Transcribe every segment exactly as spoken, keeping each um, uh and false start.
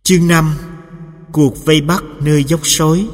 Chương năm. Cuộc vây bắt nơi dốc sói.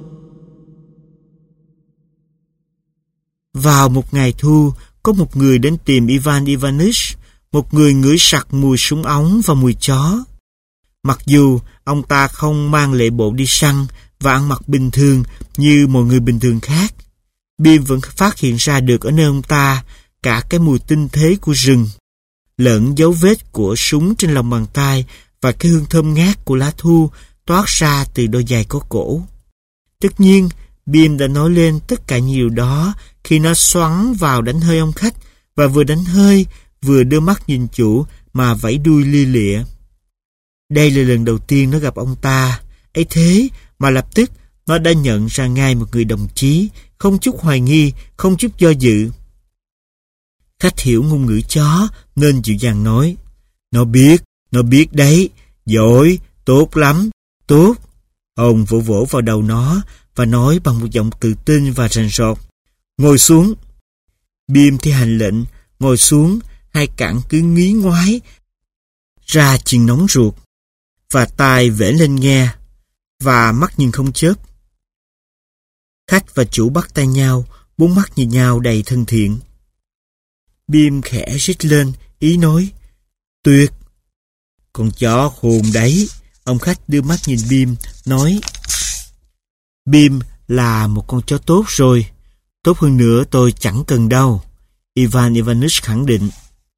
Vào một ngày thu, có một người đến tìm Ivan Ivanich, một người ngửi sặc mùi súng ống và mùi chó. Mặc dù ông ta không mang lễ bộ đi săn và ăn mặc bình thường như mọi người bình thường khác, Bim vẫn phát hiện ra được ở nơi ông ta cả cái mùi tinh thế của rừng, lẫn dấu vết của súng trên lòng bàn tay và cái hương thơm ngát của lá thu toát ra từ đôi giày có cổ. Tất nhiên, Bim đã nói lên tất cả nhiều đó khi nó xoắn vào đánh hơi ông khách và vừa đánh hơi vừa đưa mắt nhìn chủ mà vẫy đuôi lia lịa. Đây là lần đầu tiên nó gặp ông ta, ấy thế mà lập tức nó đã nhận ra ngay một người đồng chí, không chút hoài nghi, không chút do dự. Khách hiểu ngôn ngữ chó nên dịu dàng nói: Nó biết, nó biết đấy, giỏi, tốt lắm, tốt. Ông vỗ vỗ vào đầu nó và nói bằng một giọng tự tin và rành rọt: Ngồi xuống. Bim thi hành lệnh, ngồi xuống, hai cẳng cứ ngí ngoái ra chừng nóng ruột, và tai vẽ lên nghe, và mắt nhìn không chớp. Khách và chủ bắt tay nhau, bốn mắt nhìn nhau đầy thân thiện. Bim khẽ rít lên, ý nói: Tuyệt! Con chó khôn đấy. Ông khách đưa mắt nhìn Bim, nói: Bim là một con chó tốt rồi. Tốt hơn nữa tôi chẳng cần đâu, Ivan Ivanich khẳng định.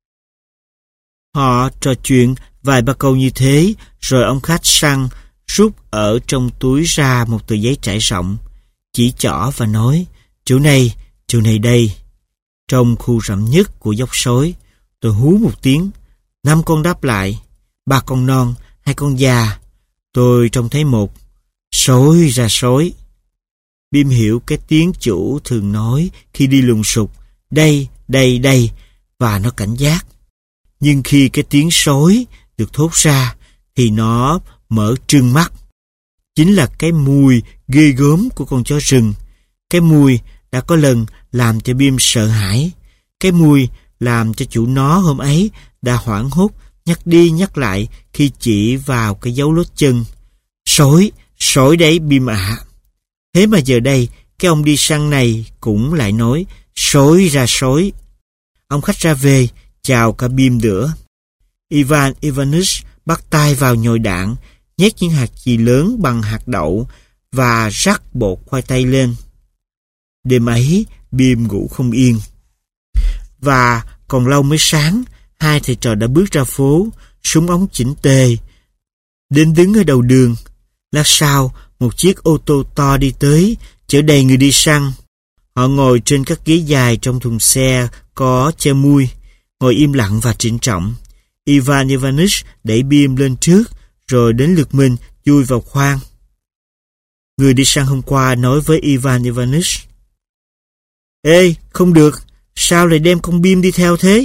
Họ trò chuyện vài ba câu như thế, rồi ông khách săn rút ở trong túi ra một tờ giấy trải rộng, chỉ trỏ và nói: Chỗ này, chỗ này đây. Trong khu rậm nhất của dốc sói, tôi hú một tiếng, năm con đáp lại, ba con non, hai con già. Tôi trông thấy một. Sói ra sói. Bim hiểu cái tiếng chủ thường nói khi đi lùng sục: Đây, đây, đây, và nó cảnh giác. Nhưng khi cái tiếng sói được thốt ra thì nó mở trừng mắt. Chính là cái mùi ghê gớm của con chó rừng. Cái mùi đã có lần làm cho Bim sợ hãi. Cái mùi làm cho chủ nó hôm ấy đã hoảng hốt nhắc đi nhắc lại khi chỉ vào cái dấu lốt chân. Sói, sói đấy Bim ạ. À. Thế mà giờ đây, cái ông đi săn này cũng lại nói: Sói ra sói. Ông khách ra về, chào cả Bim nữa. Ivan Ivanich bắt tay vào nhồi đạn, nhét những hạt chì lớn bằng hạt đậu và rắc bột khoai tây lên. Đêm ấy, Bim ngủ không yên. Và còn lâu mới sáng, hai thầy trò đã bước ra phố, súng ống chỉnh tề, đến đứng ở đầu đường. Lát sau, một chiếc ô tô to đi tới, chở đầy người đi săn. Họ ngồi trên các ghế dài trong thùng xe có che mui, ngồi im lặng và trịnh trọng. Ivan Ivanich đẩy Bim lên trước, rồi đến lượt mình chui vào khoang. Người đi săn hôm qua nói với Ivan Ivanich: Ê, không được, sao lại đem con Bim đi theo thế?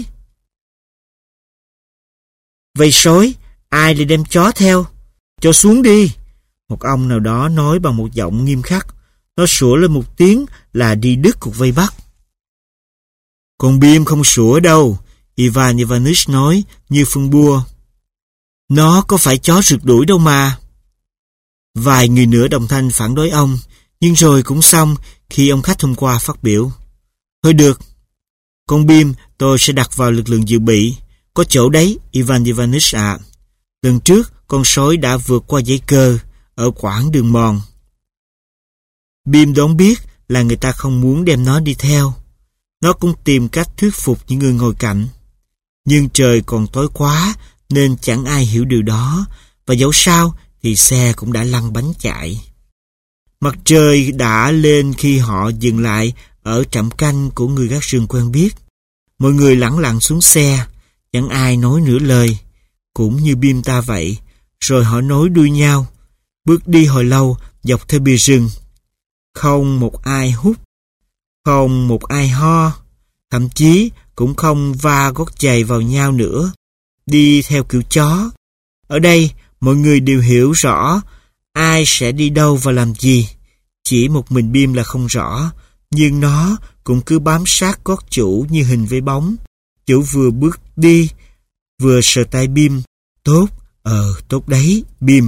Vậy sói, ai lại đem chó theo? Cho xuống đi. Một ông nào đó nói bằng một giọng nghiêm khắc. Nó sủa lên một tiếng là đi đứt cuộc vây bắt. Con Bim không sủa đâu, Ivan Ivanich nói như phân bua. Nó có phải chó rượt đuổi đâu mà. Vài người nữa đồng thanh phản đối ông, nhưng rồi cũng xong khi ông khách hôm qua phát biểu. Thôi được, con Bim tôi sẽ đặt vào lực lượng dự bị. Có chỗ đấy, Ivan Ivanich ạ. À. Lần trước, con sói đã vượt qua dãy cơ ở quãng đường mòn. Bim đoán biết là người ta không muốn đem nó đi theo. Nó cũng tìm cách thuyết phục những người ngồi cạnh. Nhưng trời còn tối quá nên chẳng ai hiểu điều đó, và dẫu sao thì xe cũng đã lăn bánh chạy. Mặt trời đã lên khi họ dừng lại ở trạm canh của người gác rừng quen biết. Mọi người lẳng lặng xuống xe, chẳng ai nói nửa lời, cũng như Bim ta vậy. Rồi họ nối đuôi nhau, bước đi hồi lâu dọc theo bìa rừng. Không một ai hút, không một ai ho, thậm chí cũng không va gót giày vào nhau nữa, đi theo kiểu chó. Ở đây, mọi người đều hiểu rõ ai sẽ đi đâu và làm gì. Chỉ một mình Bim là không rõ, nhưng nó cũng cứ bám sát gót chủ như hình với bóng. Chủ vừa bước đi, vừa sờ tay Bim. Tốt, Ờ, tốt đấy, Bim.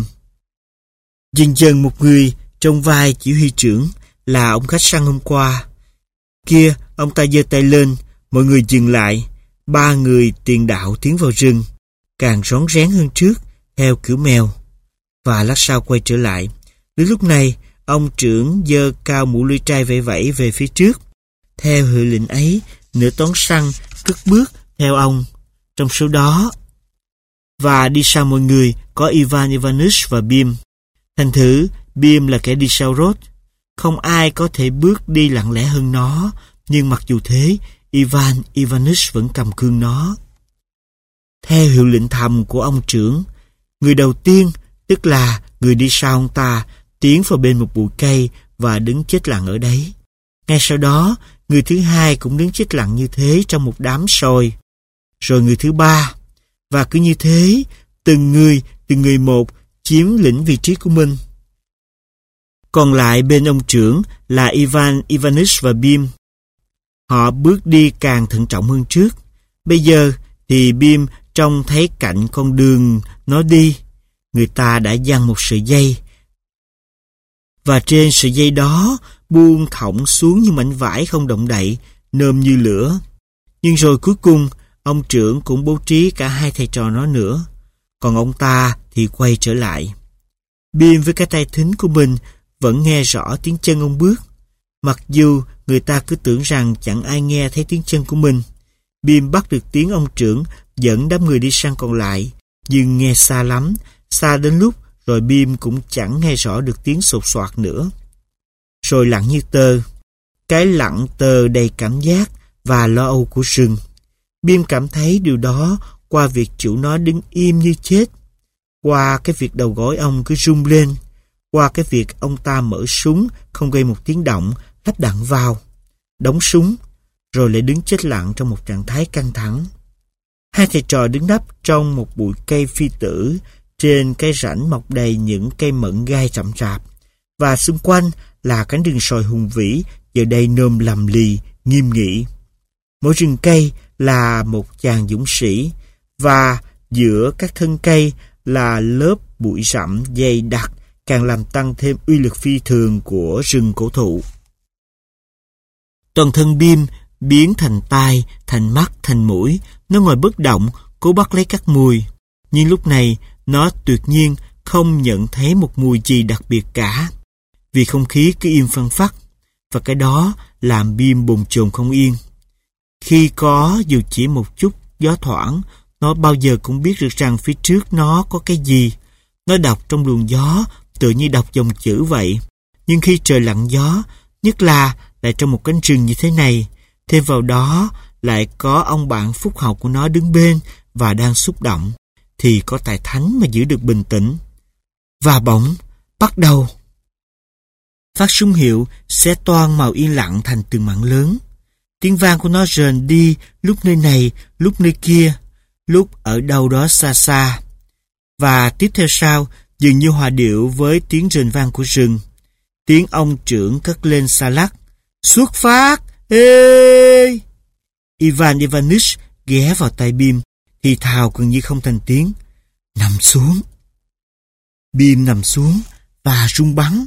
Dần dần một người trong vai chỉ huy trưởng là ông khách săn hôm qua. Kia, ông ta giơ tay lên, mọi người dừng lại. Ba người tiền đạo tiến vào rừng, càng rón rén hơn trước, theo kiểu mèo. Và lát sau quay trở lại. Đến lúc này, ông trưởng giơ cao mũ lưỡi trai vẫy vẫy về phía trước. Theo hiệu lệnh ấy, nửa toán săn cất bước theo ông. Trong số đó, và đi sau mọi người có Ivan Ivanich và Bim. Thành thử, Bim là kẻ đi sau Rod. Không ai có thể bước đi lặng lẽ hơn nó, nhưng mặc dù thế, Ivan Ivanich vẫn cầm cương nó. Theo hiệu lệnh thầm của ông trưởng, người đầu tiên, tức là người đi sau ông ta, tiến vào bên một bụi cây và đứng chết lặng ở đấy. Ngay sau đó, người thứ hai cũng đứng chết lặng như thế trong một đám sồi. Rồi người thứ ba, và cứ như thế, từng người, từng người một chiếm lĩnh vị trí của mình. Còn lại bên ông trưởng là Ivan Ivanich và Bim. Họ bước đi càng thận trọng hơn trước. Bây giờ thì Bim trông thấy cạnh con đường nó đi, người ta đã giăng một sợi dây. Và trên sợi dây đó buông thõng xuống những mảnh vải không động đậy, nơm như lửa. Nhưng rồi cuối cùng, ông trưởng cũng bố trí cả hai thầy trò nó nữa. Còn ông ta thì quay trở lại. Bim với cái tai thính của mình vẫn nghe rõ tiếng chân ông bước. Mặc dù người ta cứ tưởng rằng chẳng ai nghe thấy tiếng chân của mình. Bim bắt được tiếng ông trưởng dẫn đám người đi săn còn lại, nhưng nghe xa lắm, xa đến lúc rồi Bim cũng chẳng nghe rõ được tiếng sột soạt nữa. Rồi lặng như tơ, cái lặng tơ đầy cảm giác và lo âu của rừng. Bim cảm thấy điều đó qua việc chủ nó đứng im như chết, qua cái việc đầu gối ông cứ rung lên, qua cái việc ông ta mở súng không gây một tiếng động, lắp đạn vào, đóng súng, rồi lại đứng chết lặng trong một trạng thái căng thẳng. Hai thầy trò đứng nấp trong một bụi cây phi tử trên cái rãnh mọc đầy những cây mận gai rậm rạp, và xung quanh là cánh rừng sồi hùng vĩ giờ đây nôm lầm lì, nghiêm nghị. Mỗi rừng cây là một chàng dũng sĩ, và giữa các thân cây là lớp bụi rậm dày đặc càng làm tăng thêm uy lực phi thường của rừng cổ thụ. Toàn thân Bim biến thành tai, thành mắt, thành mũi. Nó ngồi bất động, cố bắt lấy các mùi. Nhưng lúc này, nó tuyệt nhiên không nhận thấy một mùi gì đặc biệt cả. Vì không khí cứ im phăng phắc, và cái đó làm Bim bồn chồn không yên. Khi có dù chỉ một chút gió thoảng, nó bao giờ cũng biết được rằng phía trước nó có cái gì. Nó đọc trong luồng gió tự như đọc dòng chữ vậy. Nhưng khi trời lặng gió, nhất là lại trong một cánh rừng như thế này, thêm vào đó lại có ông bạn phúc hậu của nó đứng bên và đang xúc động, thì có tài thánh mà giữ được bình tĩnh. Và bỗng, bắt đầu. Phát súng hiệu sẽ toan màu yên lặng thành từng mảng lớn. Tiếng vang của nó rền đi, lúc nơi này, lúc nơi kia, lúc ở đâu đó xa xa. Và tiếp theo sau, dường như hòa điệu với tiếng rền vang của rừng. Tiếng ông trưởng cất lên xa lắc. Xuất phát! Ê! Ivan Ivanich ghé vào tai Bim, thì thào gần như không thành tiếng. Nằm xuống. Bim nằm xuống và rung bắn.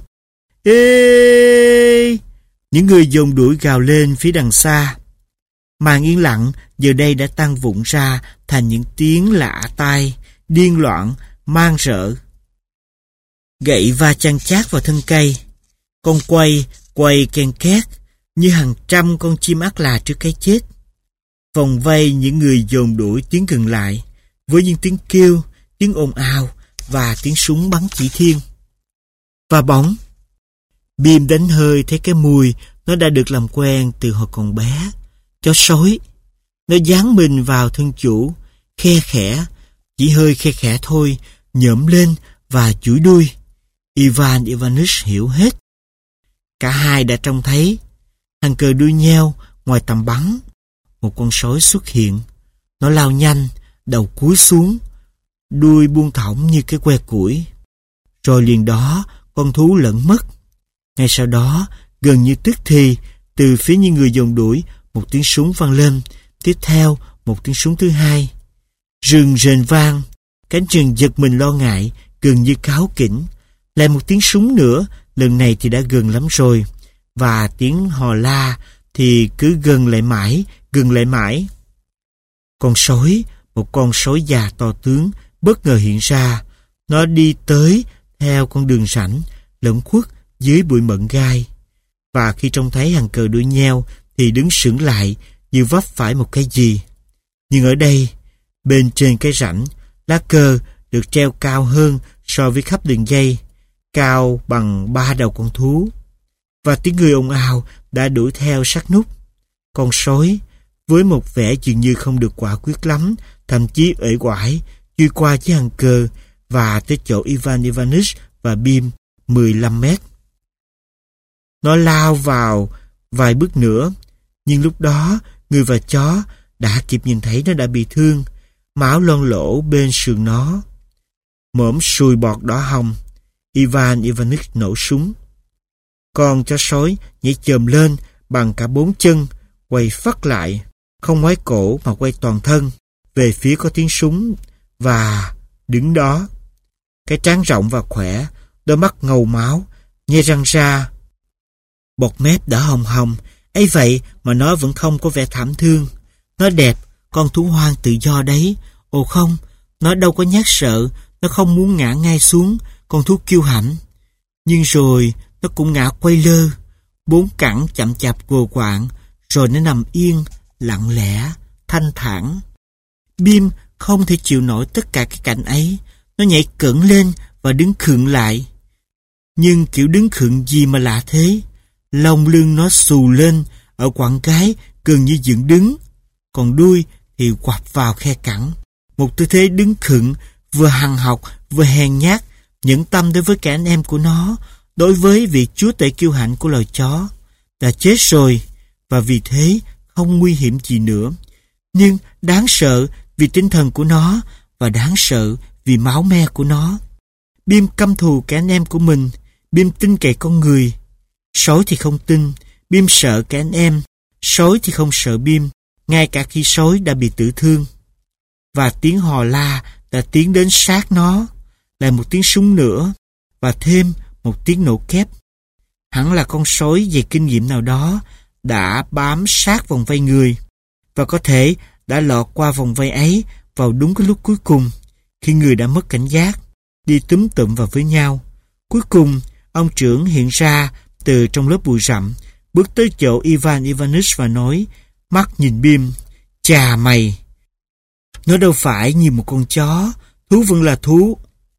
Ê! Những người dồn đuổi gào lên phía đằng xa. Màn yên lặng giờ đây đã tan vụn ra thành những tiếng lạ tai, điên loạn, man rợ. Gậy va chăn chát vào thân cây. Con quay, quay ken két như hàng trăm con chim ác là trước cái chết. Vòng vây những người dồn đuổi tiến gần lại với những tiếng kêu, tiếng ồn ào và tiếng súng bắn chỉ thiên. Và bỗng, Bim đánh hơi thấy cái mùi nó đã được làm quen từ hồi còn bé. Chó sói. Nó dán mình vào thân chủ, khe khẽ, chỉ hơi khe khẽ thôi, nhổm lên và chuỗi đuôi. Ivan Ivanich hiểu hết. Cả hai đã trông thấy hàng cờ đuôi nheo ngoài tầm bắn. Một con sói xuất hiện. Nó lao nhanh, đầu cúi xuống, đuôi buông thõng như cái que củi. Rồi liền đó, con thú lẫn mất. Ngay sau đó, gần như tức thì, từ phía những người dồn đuổi, một tiếng súng vang lên. Tiếp theo, một tiếng súng thứ hai. Rừng rền vang, Cánh rừng giật mình lo ngại, gần như cáu kỉnh. Lại một tiếng súng nữa, lần này thì đã gần lắm rồi. Và tiếng hò la thì cứ gần lại mãi, gần lại mãi. Con sói, một con sói già to tướng, bất ngờ hiện ra. Nó đi tới theo con đường rãnh, lẫn khuất dưới bụi mận gai. Và khi trông thấy hàng cờ đuôi nheo thì đứng sững lại như vấp phải một cái gì. Nhưng ở đây, bên trên cái rãnh, lá cờ được treo cao hơn so với khắp đường dây, cao bằng ba đầu con thú. Và tiếng người ồn ào đã đuổi theo sát nút. Con sói, với một vẻ dường như không được quả quyết lắm, thậm chí uể oải, truy qua chiếc hàng cờ và tới chỗ Ivan Ivanich và Bim mười lăm mét. Nó lao vào vài bước nữa, nhưng lúc đó người và chó đã kịp nhìn thấy nó đã bị thương, máu loang lỗ bên sườn nó. Mõm sùi bọt đỏ hồng, Ivan Ivanich nổ súng. Con chó sói nhảy chồm lên bằng cả bốn chân, quay phắt lại, không ngoái cổ mà quay toàn thân về phía có tiếng súng và đứng đó. Cái trán rộng và khỏe, đôi mắt ngầu máu, nhe răng ra, bọt mép đỏ hồng hồng. Ấy vậy mà nó vẫn không có vẻ thảm thương. Nó đẹp, con thú hoang tự do đấy. Ồ không, nó đâu có nhát sợ, nó không muốn ngã ngay xuống, con thú kiêu hãnh. Nhưng rồi nó cũng ngã quay lơ, bốn cẳng chậm chạp gồ quạng, rồi nó nằm yên, lặng lẽ, thanh thản. Bim không thể chịu nổi tất cả cái cảnh ấy. Nó nhảy cẫng lên và đứng khựng lại. Nhưng kiểu đứng khựng gì mà lạ thế? Lông lưng nó xù lên, ở quặng cái gần như dựng đứng, còn đuôi thì quặp vào khe cẳng. Một tư thế đứng khựng, vừa hằn học, vừa hèn nhát, nhẫn tâm đối với cả anh em của nó, đối với vị chúa tể kiêu hãnh của loài chó. Đã chết rồi, và vì thế không nguy hiểm gì nữa. Nhưng đáng sợ vì tinh thần của nó, và đáng sợ vì máu me của nó. Bim căm thù cả anh em của mình. Bim tin cậy con người. Sói thì không tin. Bim sợ cả anh em. Sói thì không sợ Bim, ngay cả khi sói đã bị tử thương. Và tiếng hò la đã tiến đến sát nó. Lại một tiếng súng nữa, và thêm một tiếng nổ kép. Hẳn là con sói về kinh nghiệm nào đó đã bám sát vòng vây người, và có thể đã lọt qua vòng vây ấy vào đúng cái lúc cuối cùng, khi người đã mất cảnh giác, đi túm tụm vào với nhau. Cuối cùng, ông trưởng hiện ra từ trong lớp bụi rậm, bước tới chỗ Ivan Ivanich và nói, mắt nhìn Bim, chà mày, nó đâu phải như một con chó, thú vẫn là thú.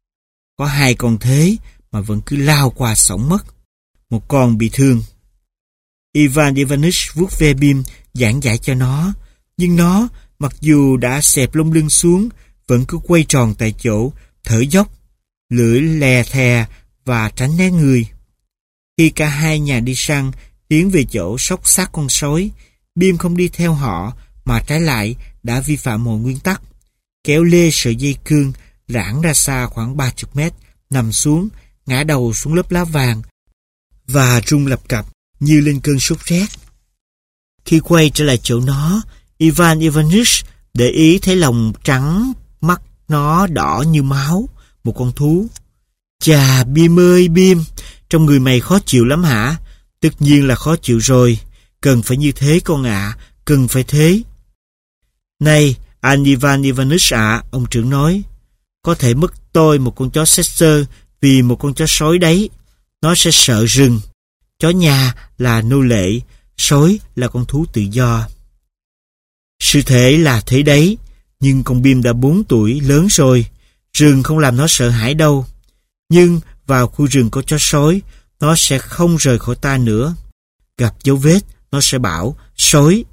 Có hai con thế mà vẫn cứ lao qua sõng mất. Một con bị thương. Ivan Ivanich vuốt ve Bim, giảng giải cho nó, nhưng nó, mặc dù đã xẹp lông lưng xuống, vẫn cứ quay tròn tại chỗ, thở dốc, lưỡi lè thè và tránh né người. Khi cả hai nhà đi săn tiến về chỗ xốc xác con sói, Bim không đi theo họ, mà trái lại đã vi phạm một nguyên tắc, kéo lê sợi dây cương rãng ra xa khoảng ba mươi mét, nằm xuống, ngã đầu xuống lớp lá vàng và rung lập cập như lên cơn sốt rét. Khi quay trở lại chỗ nó, Ivan Ivanich để ý thấy lòng trắng, mắt nó đỏ như máu, một con thú. Chà, Bim ơi Bim, trong người mày khó chịu lắm hả? Tất nhiên là khó chịu rồi, cần phải như thế con ạ, à, cần phải thế. Này, anh Ivan Ivanich ạ, à, ông trưởng nói, có thể mất tôi một con chó Setter vì một con chó sói đấy. Nó sẽ sợ rừng. Chó nhà là nô lệ, sói là con thú tự do. Sự thể là thế đấy, nhưng con Bim đã bốn tuổi, lớn rồi. Rừng không làm nó sợ hãi đâu. Nhưng vào khu rừng có chó sói, nó sẽ không rời khỏi ta nữa. Gặp dấu vết, nó sẽ bảo, sói.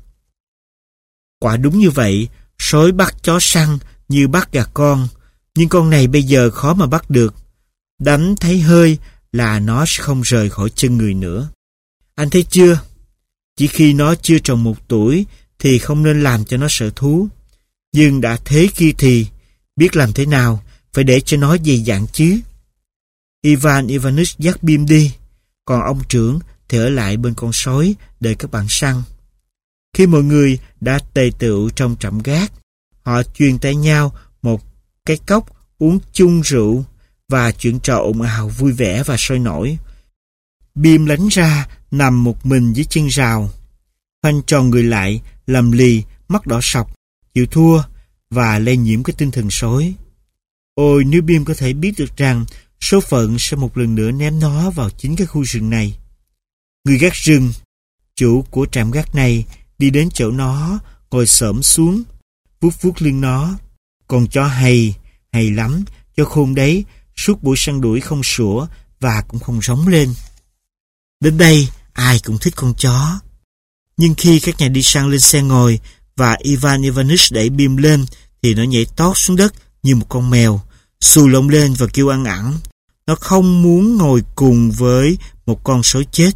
Quả đúng như vậy, sói bắt chó săn như bắt gà con, nhưng con này bây giờ khó mà bắt được. Đánh thấy hơi là nó sẽ không rời khỏi chân người nữa. Anh thấy chưa? Chỉ khi nó chưa tròn một tuổi thì không nên làm cho nó sợ thú. Nhưng đã thế kia thì biết làm thế nào, phải để cho nó dày dặn chứ. Ivan Ivanich dắt Bim đi, còn ông trưởng thì ở lại bên con sói đợi các bạn săn. Khi mọi người đã tề tựu trong trạm gác, họ truyền tay nhau một cái cốc uống chung rượu và chuyện trò ồn ào vui vẻ và sôi nổi. Bim lánh ra nằm một mình dưới chân rào, khoanh tròn người lại, lầm lì, mắt đỏ sọc, chịu thua và lây nhiễm cái tinh thần sói. Ôi, nếu Bim có thể biết được rằng số phận sẽ một lần nữa ném nó vào chính cái khu rừng này. Người gác rừng, chủ của trạm gác này, đi đến chỗ nó, ngồi xổm xuống, vuốt vuốt lưng nó. Con chó hay, hay lắm, cho khôn đấy, suốt buổi săn đuổi không sủa và cũng không rống lên. Đến đây, ai cũng thích con chó. Nhưng khi các nhà đi săn lên xe ngồi và Ivan Ivanich đẩy Bim lên, thì nó nhảy tót xuống đất như một con mèo, xù lông lên và kêu ăn ẳng. Nó không muốn ngồi cùng với một con sói chết.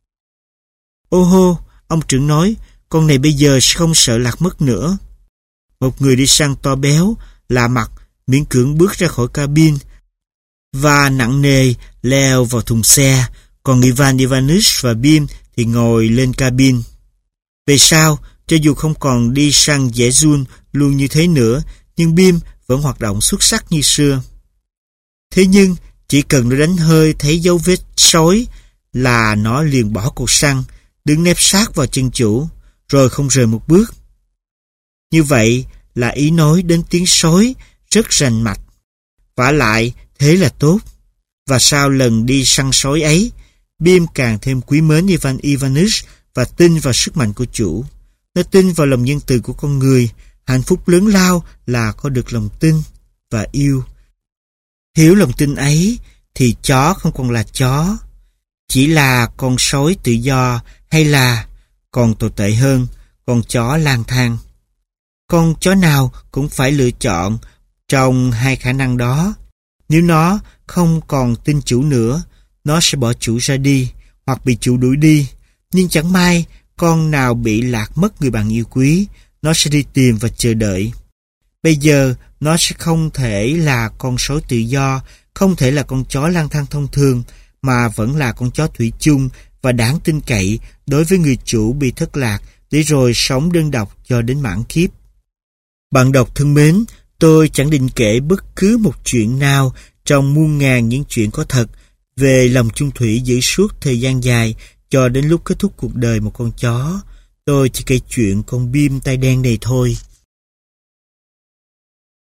Ô hô, ông trưởng nói, con này bây giờ sẽ không sợ lạc mất nữa. Một người đi săn to béo, lạ mặt, miễn cưỡng bước ra khỏi cabin và nặng nề leo vào thùng xe, còn Ivan Ivanich và Bim thì ngồi lên cabin. Về sau, cho dù không còn đi săn dễ run luôn như thế nữa, nhưng Bim vẫn hoạt động xuất sắc như xưa. Thế nhưng, chỉ cần nó đánh hơi thấy dấu vết sói là nó liền bỏ cuộc săn, đứng nép sát vào chân chủ, rồi không rời một bước. Như vậy là ý nói đến tiếng sói rất rành mạch. Vả lại, thế là tốt. Và sau lần đi săn sói ấy, Bim càng thêm quý mến Ivan Ivanich và tin vào sức mạnh của chủ. Nó tin vào lòng nhân từ của con người. Hạnh phúc lớn lao là có được lòng tin và yêu. Thiếu lòng tin ấy thì chó không còn là chó, chỉ là con sói tự do, hay là, còn tồi tệ hơn, con chó lang thang. Con chó nào cũng phải lựa chọn trong hai khả năng đó. Nếu nó không còn tin chủ nữa, nó sẽ bỏ chủ ra đi, hoặc bị chủ đuổi đi. Nhưng chẳng may, con nào bị lạc mất người bạn yêu quý, nó sẽ đi tìm và chờ đợi. Bây giờ, nó sẽ không thể là con sói tự do, không thể là con chó lang thang thông thường, mà vẫn là con chó thủy chung và đáng tin cậy đối với người chủ bị thất lạc, để rồi sống đơn độc cho đến mãn kiếp. Bạn đọc thân mến, tôi chẳng định kể bất cứ một chuyện nào trong muôn ngàn những chuyện có thật về lòng chung thủy giữ suốt thời gian dài cho đến lúc kết thúc cuộc đời một con chó. Tôi chỉ kể chuyện con Bim tai đen này thôi.